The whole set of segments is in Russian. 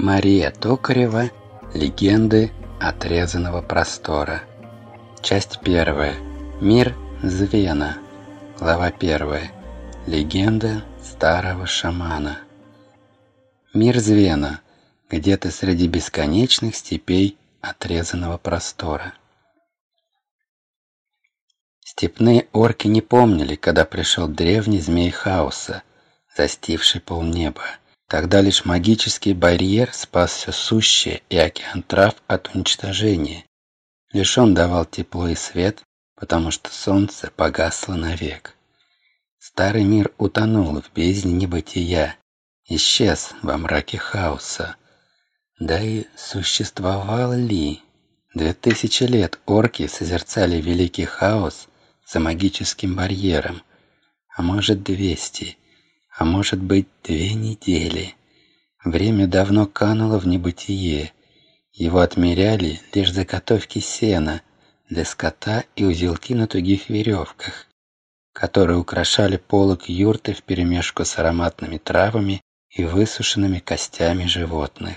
Мария Токарева. Легенды отрезанного простора. Часть 1. Мир Звена. Глава 1. Легенда старого шамана. Мир Звена. Где-то среди бесконечных степей отрезанного простора. Степные орки не помнили, когда пришел древний змей хаоса, застивший полнеба. Тогда лишь магический барьер спас все сущее и океан трав от уничтожения. Лишь он давал тепло и свет, потому что солнце погасло навек. Старый мир утонул в бездне небытия, исчез во мраке хаоса. Да и существовал ли? 2000 лет орки созерцали великий хаос за магическим барьером, а может 200, а может быть 2 недели. Время давно кануло в небытие. Его отмеряли лишь заготовки сена для скота и узелки на тугих веревках, которые украшали полог юрты вперемешку с ароматными травами и высушенными костями животных.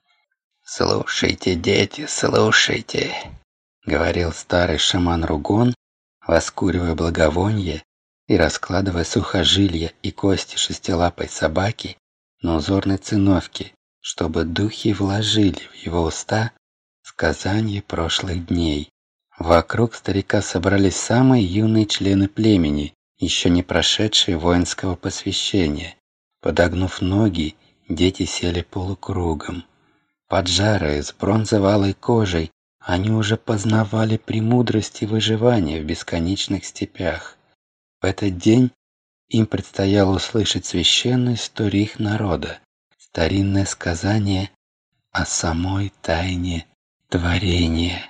«Слушайте, дети, слушайте», — говорил старый шаман Ругон, воскуривая благовонье и раскладывая сухожилия и кости шестилапой собаки на узорной циновке, чтобы духи вложили в его уста сказания прошлых дней. Вокруг старика собрались самые юные члены племени, еще не прошедшие воинского посвящения. Подогнув ноги, дети сели полукругом. Поджарые, с бронзовалой кожей, они уже познавали премудрости выживания в бесконечных степях. В этот день им предстояло услышать священную историю их народа, старинное сказание о самой тайне творения.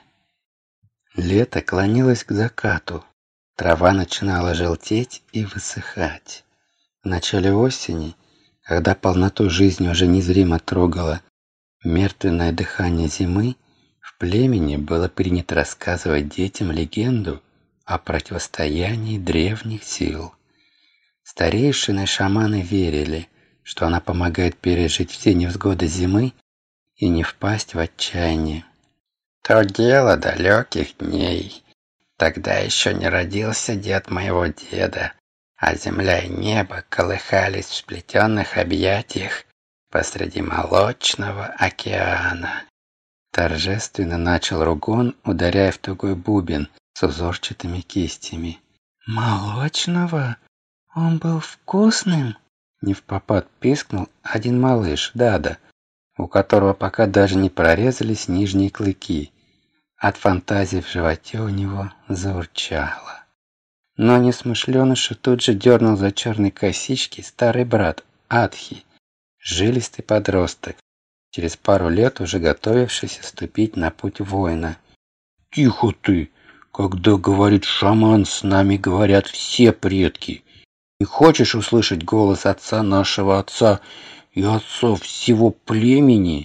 Лето клонилось к закату, трава начинала желтеть и высыхать. В начале осени, когда полноту жизни уже незримо трогало мертвенное дыхание зимы, в племени было принято рассказывать детям легенду о противостоянии древних сил. Старейшины шаманы верили, что она помогает пережить все невзгоды зимы и не впасть в отчаяние. То дело далеких дней. Тогда еще не родился дед моего деда, а земля и небо колыхались в сплетенных объятиях посреди молочного океана. Торжественно начал Ругон, ударяя в тугой бубен с узорчатыми кистями. «Молочного? Он был вкусным?» Невпопад пискнул один малыш, Дада, у которого пока даже не прорезались нижние клыки. От фантазии в животе у него заурчало. Но несмышленыша тут же дернул за черные косички старый брат Адхи, жилистый подросток, через пару лет уже готовившийся ступить на путь воина. «Тихо ты! Когда говорит шаман, с нами говорят все предки. Не хочешь услышать голос отца нашего отца и отцов всего племени?»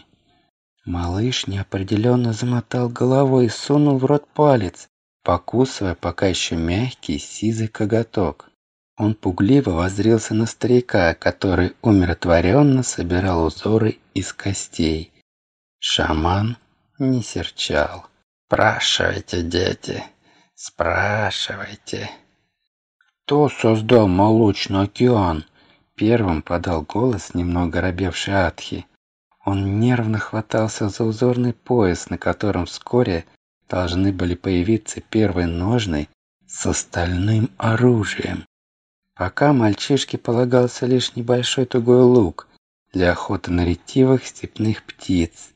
Малыш неопределенно замотал головой и сунул в рот палец, покусывая пока еще мягкий сизый коготок. Он пугливо воззрился на старика, который умиротворенно собирал узоры из костей. Шаман не серчал. «Спрашивайте, дети, спрашивайте». «Кто создал молочный океан?» Первым подал голос немного робевший Адхи. Он нервно хватался за узорный пояс, на котором вскоре должны были появиться первые ножны с остальным оружием. Пока мальчишке полагался лишь небольшой тугой лук для охоты на ретивых степных птиц.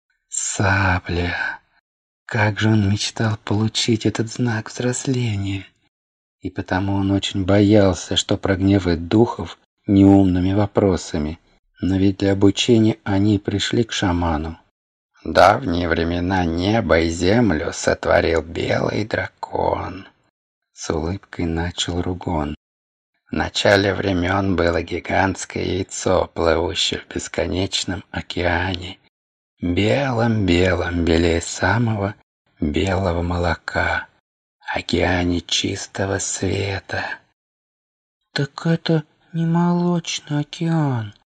Сабля! Как же он мечтал получить этот знак взросления! И потому он очень боялся, что прогневает духов неумными вопросами. Но ведь для обучения они пришли к шаману. В давние времена небо и землю сотворил белый дракон. С улыбкой начал Ругон. В начале времен было гигантское яйцо, плывущее в бесконечном океане. Белым-белым, белее самого белого молока. Океане чистого света. «Так это не молочный океан», —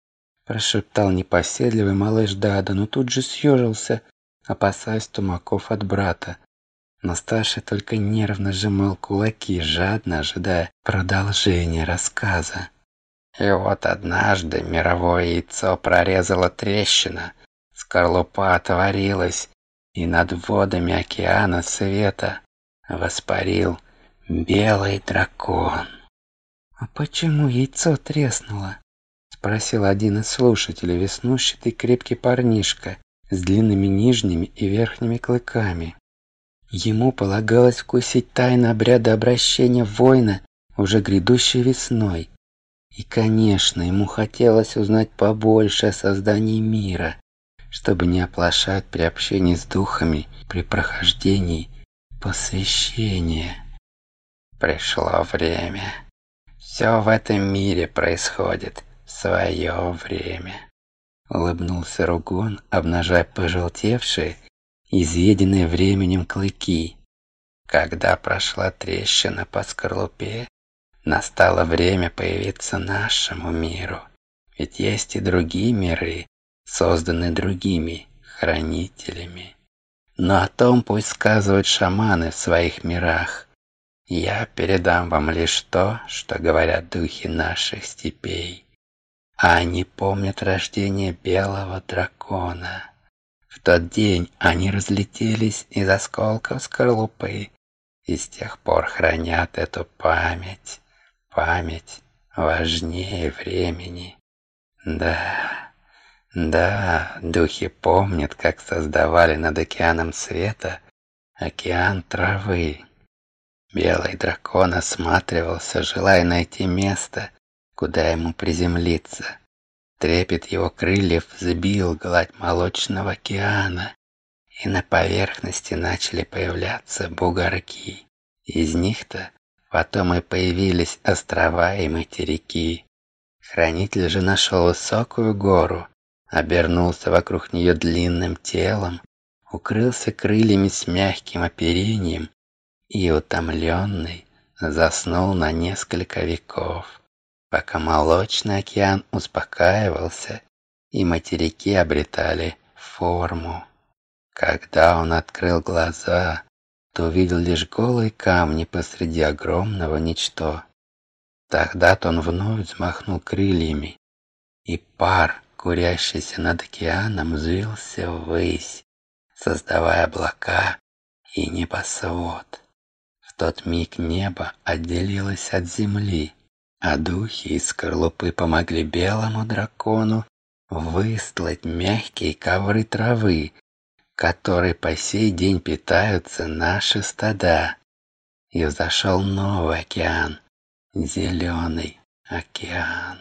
прошептал непоседливый малыш Дада, но тут же съежился, опасаясь тумаков от брата. Но старший только нервно сжимал кулаки, жадно ожидая продолжения рассказа. И вот однажды мировое яйцо прорезала трещина, скорлупа отворилась, и над водами океана света воспарил белый дракон. «А почему яйцо треснуло?» — спросил один из слушателей, веснушчатый крепкий парнишка с длинными нижними и верхними клыками. Ему полагалось вкусить тайны обряда обращения воина уже грядущей весной. И, конечно, ему хотелось узнать побольше о создании мира, чтобы не оплошать при общении с духами при прохождении посвящения. Пришло время. Все в этом мире происходит в свое время. Улыбнулся Ругон, обнажая пожелтевшие, изъеденные временем клыки. Когда прошла трещина по скорлупе, настало время появиться нашему миру. Ведь есть и другие миры, созданные другими хранителями. Но о том пусть сказывают шаманы в своих мирах. Я передам вам лишь то, что говорят духи наших степей. А они помнят рождение белого дракона. В тот день они разлетелись из осколков скорлупы и с тех пор хранят эту память. Память важнее времени. Да, духи помнят, как создавали над океаном света океан травы. Белый дракон осматривался, желая найти место, куда ему приземлиться. Трепет его крыльев взбил гладь молочного океана, и на поверхности начали появляться бугорки. Из них-то потом и появились острова и материки. Хранитель же нашел высокую гору, обернулся вокруг нее длинным телом, укрылся крыльями с мягким оперением и, утомленный, заснул на несколько веков, пока молочный океан успокаивался и материки обретали форму. Когда он открыл глаза, то увидел лишь голые камни посреди огромного ничто. Тогда-то он вновь взмахнул крыльями, и пар, курящийся над океаном, взвился ввысь, создавая облака и небосвод. В тот миг небо отделилось от земли, а духи из скорлупы помогли белому дракону выстлать мягкие ковры травы, которые по сей день питаются наши стада. И взошел новый океан, зеленый океан.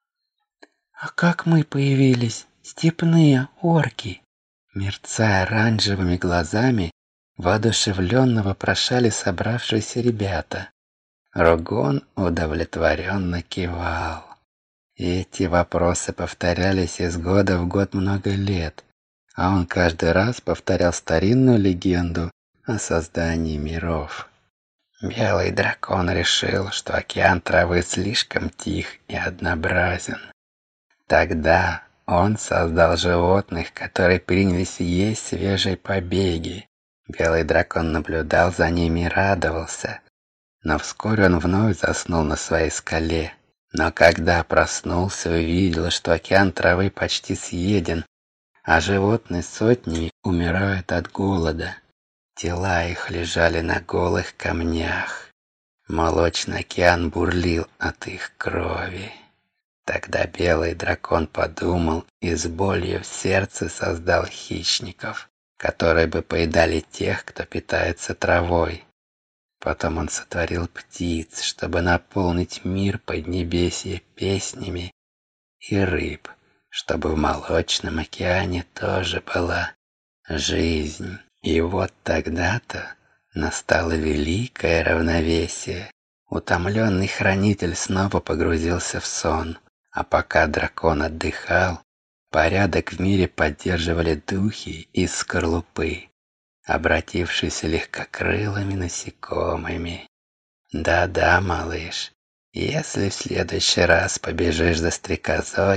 «А как мы появились, степные орки?» Мерцая оранжевыми глазами, воодушевленно вопрошали собравшиеся ребята. Ругон удовлетворенно кивал. Эти вопросы повторялись из года в год много лет, а он каждый раз повторял старинную легенду о создании миров. Белый дракон решил, что океан травы слишком тих и однообразен. Тогда он создал животных, которые принялись есть свежие побеги. Белый дракон наблюдал за ними и радовался. Но вскоре он вновь заснул на своей скале. Но когда проснулся, увидел, что океан травы почти съеден, а животные сотнями умирают от голода. Тела их лежали на голых камнях. Молочный океан бурлил от их крови. Тогда белый дракон подумал и с болью в сердце создал хищников, которые бы поедали тех, кто питается травой. Потом он сотворил птиц, чтобы наполнить мир поднебесья песнями, и рыб, чтобы в молочном океане тоже была жизнь. И вот тогда-то настало великое равновесие. Утомленный хранитель снова погрузился в сон, а пока дракон отдыхал, порядок в мире поддерживали духи из скорлупы, обратившиеся легкокрылыми насекомыми. Да-да, малыш, если в следующий раз побежишь за стрекозой,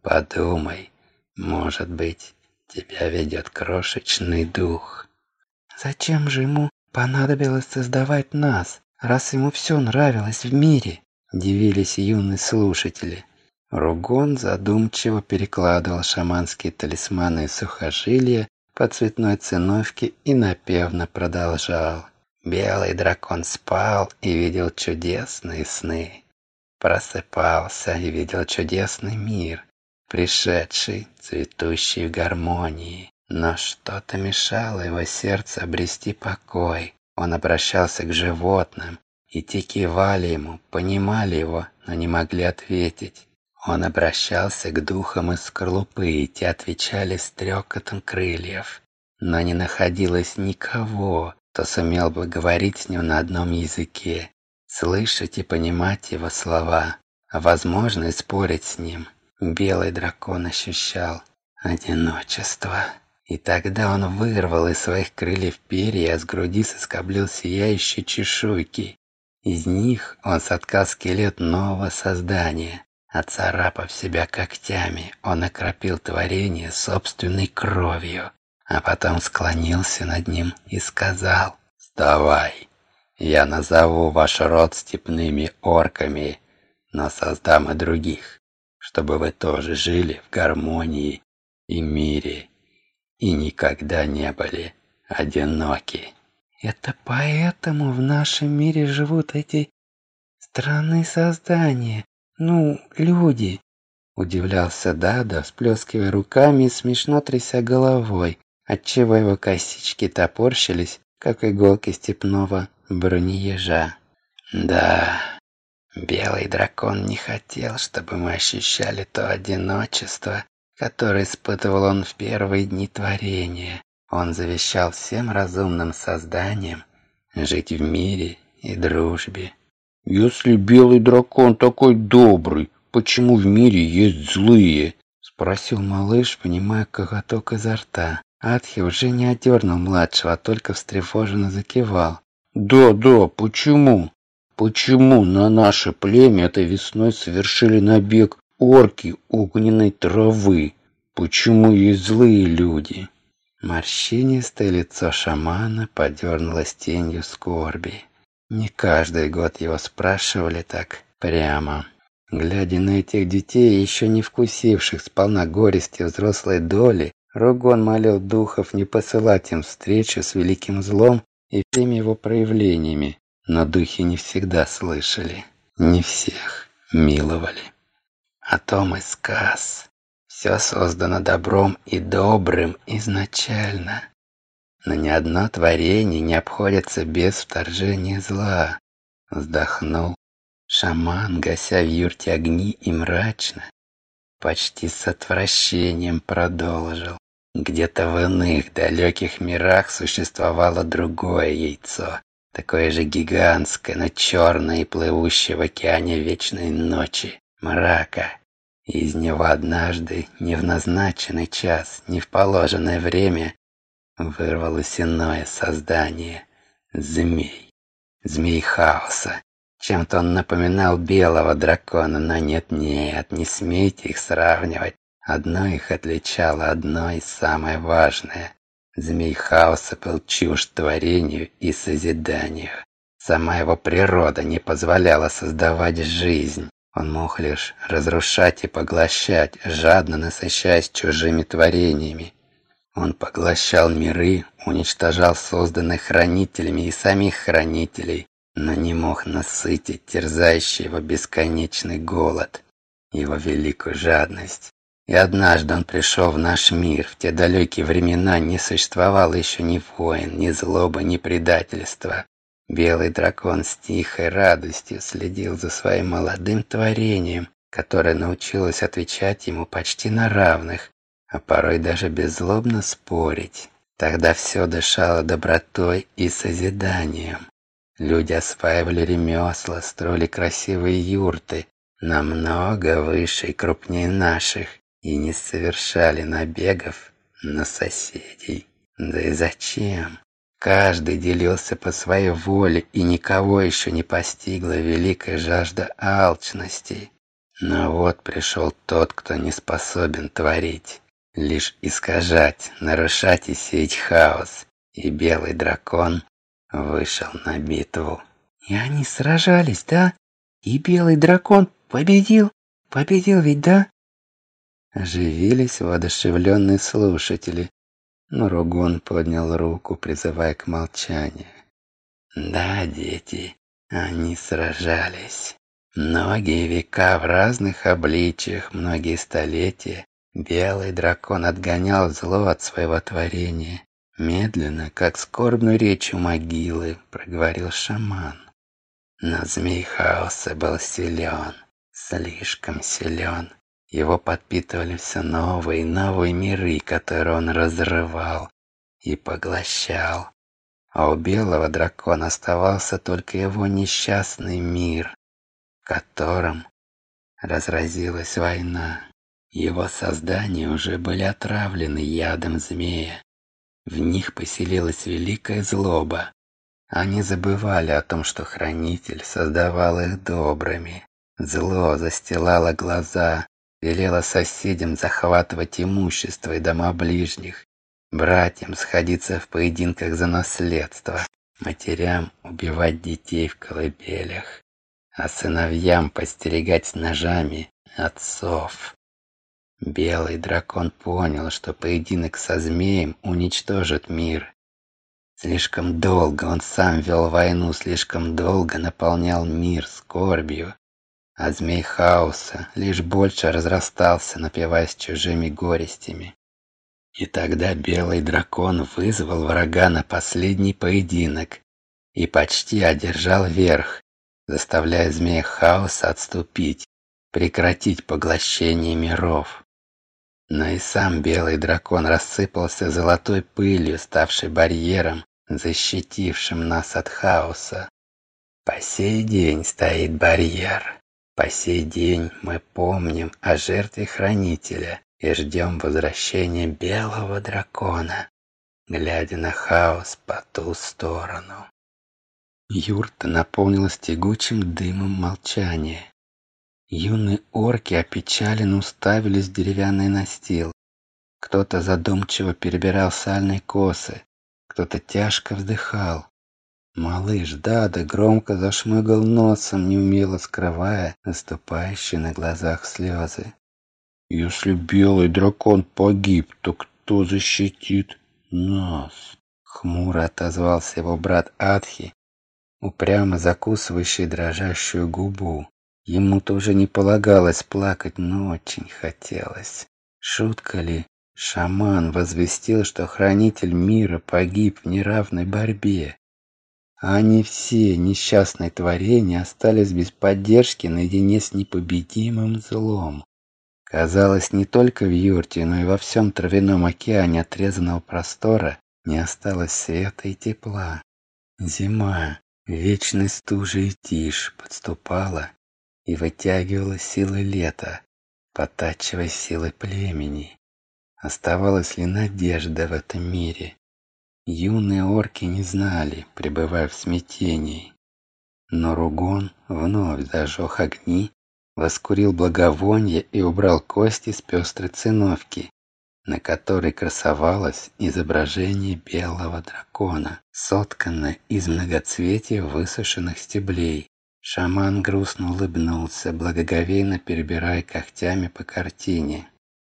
Подумай, может быть, тебя ведет крошечный дух». «Зачем же ему понадобилось создавать нас, раз ему все нравилось в мире?» – дивились юные слушатели. Ругон задумчиво перекладывал шаманские талисманы и сухожилия по цветной циновке и напевно продолжал. Белый дракон спал и видел чудесные сны. Просыпался и видел чудесный мир, пришедший, цветущий в гармонии. Но что-то мешало его сердцу обрести покой. Он обращался к животным, и те кивали ему, понимали его, но не могли ответить. Он обращался к духам из скорлупы, и те отвечали стрекотом крыльев. Но не находилось никого, кто сумел бы говорить с ним на одном языке, слышать и понимать его слова, а возможно и спорить с ним. Белый дракон ощущал одиночество. И тогда он вырвал из своих крыльев перья, а с груди соскоблил сияющие чешуйки. Из них он соткал скелет нового создания. Оцарапав себя когтями, он окропил творение собственной кровью, а потом склонился над ним и сказал: «Вставай, я назову ваш род степными орками, но создам и других, чтобы вы тоже жили в гармонии и мире и никогда не были одиноки». «Это поэтому в нашем мире живут эти странные создания, люди?» – удивлялся Дадо, всплескивая руками и смешно тряся головой, отчего его косички топорщились, как иголки степного бронеежа. «Да, белый дракон не хотел, чтобы мы ощущали то одиночество, которое испытывал он в первые дни творения. Он завещал всем разумным созданиям жить в мире и дружбе». «Если белый дракон такой добрый, почему в мире есть злые?» – спросил малыш, понимая коготок изо рта. Атхи уже не одернул младшего, а только встревоженно закивал. «Да, почему? Почему на наше племя этой весной совершили набег орки огненной травы? Почему есть злые люди?» Морщинистое лицо шамана подернулось тенью скорби. Не каждый год его спрашивали так прямо. Глядя на этих детей, еще не вкусивших сполна горести взрослой доли, Ругон молил духов не посылать им встречу с великим злом и всеми его проявлениями, но духи не всегда слышали, не всех миловали. О том и сказ. Все создано добром и добрым изначально. Но ни одно творение не обходится без вторжения зла. Вздохнул шаман, гася в юрте огни, и мрачно, почти с отвращением продолжил. Где-то в иных далеких мирах существовало другое яйцо, такое же гигантское, но черное и плывущее в океане вечной ночи, мрака. Из него однажды, не в назначенный час, не в положенное время, вырвалось иное создание — змей. Змей хаоса. Чем-то он напоминал белого дракона, но нет, не смейте их сравнивать. Одно их отличало, одно и самое важное. Змей хаоса был чужд творению и созиданию. Сама его природа не позволяла создавать жизнь. Он мог лишь разрушать и поглощать, жадно насыщаясь чужими творениями. Он поглощал миры, уничтожал созданных хранителями и самих хранителей, но не мог насытить терзающий его бесконечный голод, его великую жадность. И однажды он пришел в наш мир. В те далекие времена не существовало еще ни войн, ни злобы, ни предательства. Белый дракон с тихой радостью следил за своим молодым творением, которое научилось отвечать ему почти на равных, а порой даже беззлобно спорить. Тогда все дышало добротой и созиданием. Люди осваивали ремесла, строили красивые юрты, намного выше и крупнее наших, и не совершали набегов на соседей. Да и зачем? Каждый делился по своей воле, и никого еще не постигла великая жажда алчности. Но вот пришел тот, кто не способен творить, лишь искажать, нарушать и сеять хаос, и белый дракон вышел на битву. И они сражались, да? И белый дракон победил? Победил ведь, да? Оживились воодушевленные слушатели, но Ругон поднял руку, призывая к молчанию. Да, дети, они сражались. Многие века в разных обличиях, многие столетия белый дракон отгонял зло от своего творения. Медленно, как скорбную речь у могилы, проговорил шаман. Но змей хаоса был силен, слишком силен. Его подпитывали все новые и новые миры, которые он разрывал и поглощал. А у белого дракона оставался только его несчастный мир, в котором разразилась война. Его создания уже были отравлены ядом змея. В них поселилась великая злоба. Они забывали о том, что Хранитель создавал их добрыми. Зло застилало глаза, велело соседям захватывать имущество и дома ближних, братьям сходиться в поединках за наследство, матерям убивать детей в колыбелях, а сыновьям постерегать ножами отцов. Белый дракон понял, что поединок со змеем уничтожит мир. Слишком долго он сам вел войну, слишком долго наполнял мир скорбью, а змей хаоса лишь больше разрастался, напиваясь чужими горестями. И тогда белый дракон вызвал врага на последний поединок и почти одержал верх, заставляя змея хаоса отступить, прекратить поглощение миров. Но и сам белый дракон рассыпался золотой пылью, ставшей барьером, защитившим нас от хаоса. По сей день стоит барьер. По сей день мы помним о жертве Хранителя и ждем возвращения белого дракона, глядя на хаос по ту сторону. Юрта наполнилась тягучим дымом молчания. Юные орки опечаленно уставились в деревянный настил. Кто-то задумчиво перебирал сальные косы, кто-то тяжко вздыхал. Малыш Дада громко зашмыгал носом, неумело скрывая наступающие на глазах слезы. «Если белый дракон погиб, то кто защитит нас?» Хмуро отозвался его брат Адхи, упрямо закусывающий дрожащую губу. Ему-то уже не полагалось плакать, но очень хотелось. Шутка ли? Шаман возвестил, что хранитель мира погиб в неравной борьбе. А они все, несчастные творения, остались без поддержки наедине с непобедимым злом. Казалось, не только в юрте, но и во всем травяном океане отрезанного простора не осталось света и тепла. Зима, вечной стужей и тишь подступала и вытягивала силы лета, подтачивая силы племени. Оставалась ли надежда в этом мире? Юные орки не знали, пребывая в смятении. Но Ругон вновь зажег огни, воскурил благовонье и убрал кости с пестрой циновки, на которой красовалось изображение белого дракона, сотканное из многоцветия высушенных стеблей. Шаман грустно улыбнулся, благоговейно перебирая когтями по картине.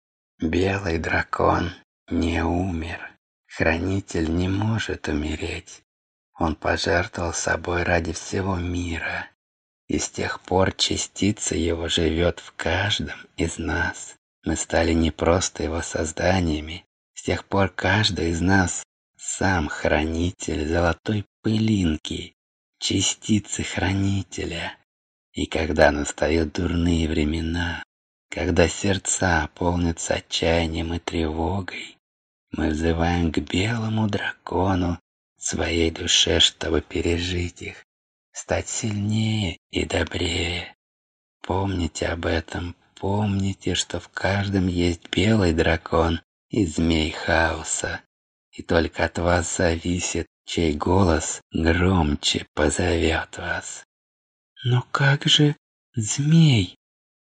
Белый дракон не умер. Хранитель не может умереть. Он пожертвовал собой ради всего мира. И с тех пор частица его живет в каждом из нас. Мы стали не просто его созданиями. С тех пор каждый из нас сам хранитель золотой пылинки, частицы хранителя. И когда настают дурные времена, когда сердца полнятся отчаянием и тревогой, мы взываем к белому дракону своей душе, чтобы пережить их, стать сильнее и добрее. Помните об этом, помните, что в каждом есть белый дракон и змей хаоса, и только от вас зависит, чей голос громче позовет вас. Но как же змей?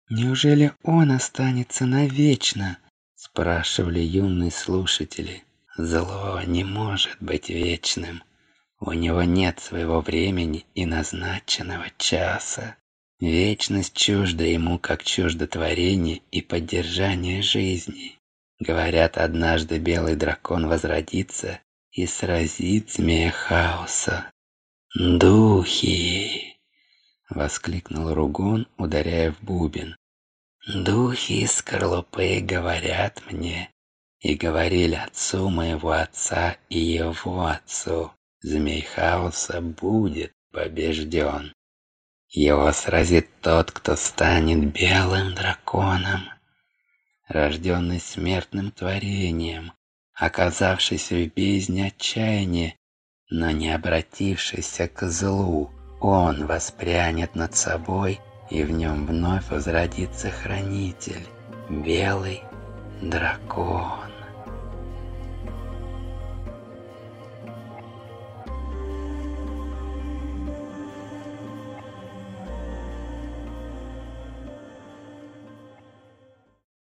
Неужели он останется навечно? Спрашивали юные слушатели. Зло не может быть вечным. У него нет своего времени и назначенного часа. Вечность чужда ему, как чуждо творение и поддержание жизни. Говорят, однажды белый дракон возродится и сразит змея хаоса. «Духи!» — воскликнул Ругон, ударяя в бубен. «Духи из скорлупы говорят мне, и говорили отцу моего отца и его отцу, змей хаоса будет побежден. Его сразит тот, кто станет белым драконом, рожденный смертным творением, оказавшийся в бездне отчаяния, но не обратившийся к злу. Он воспрянет над собой, и в нем вновь возродится хранитель, белый дракон.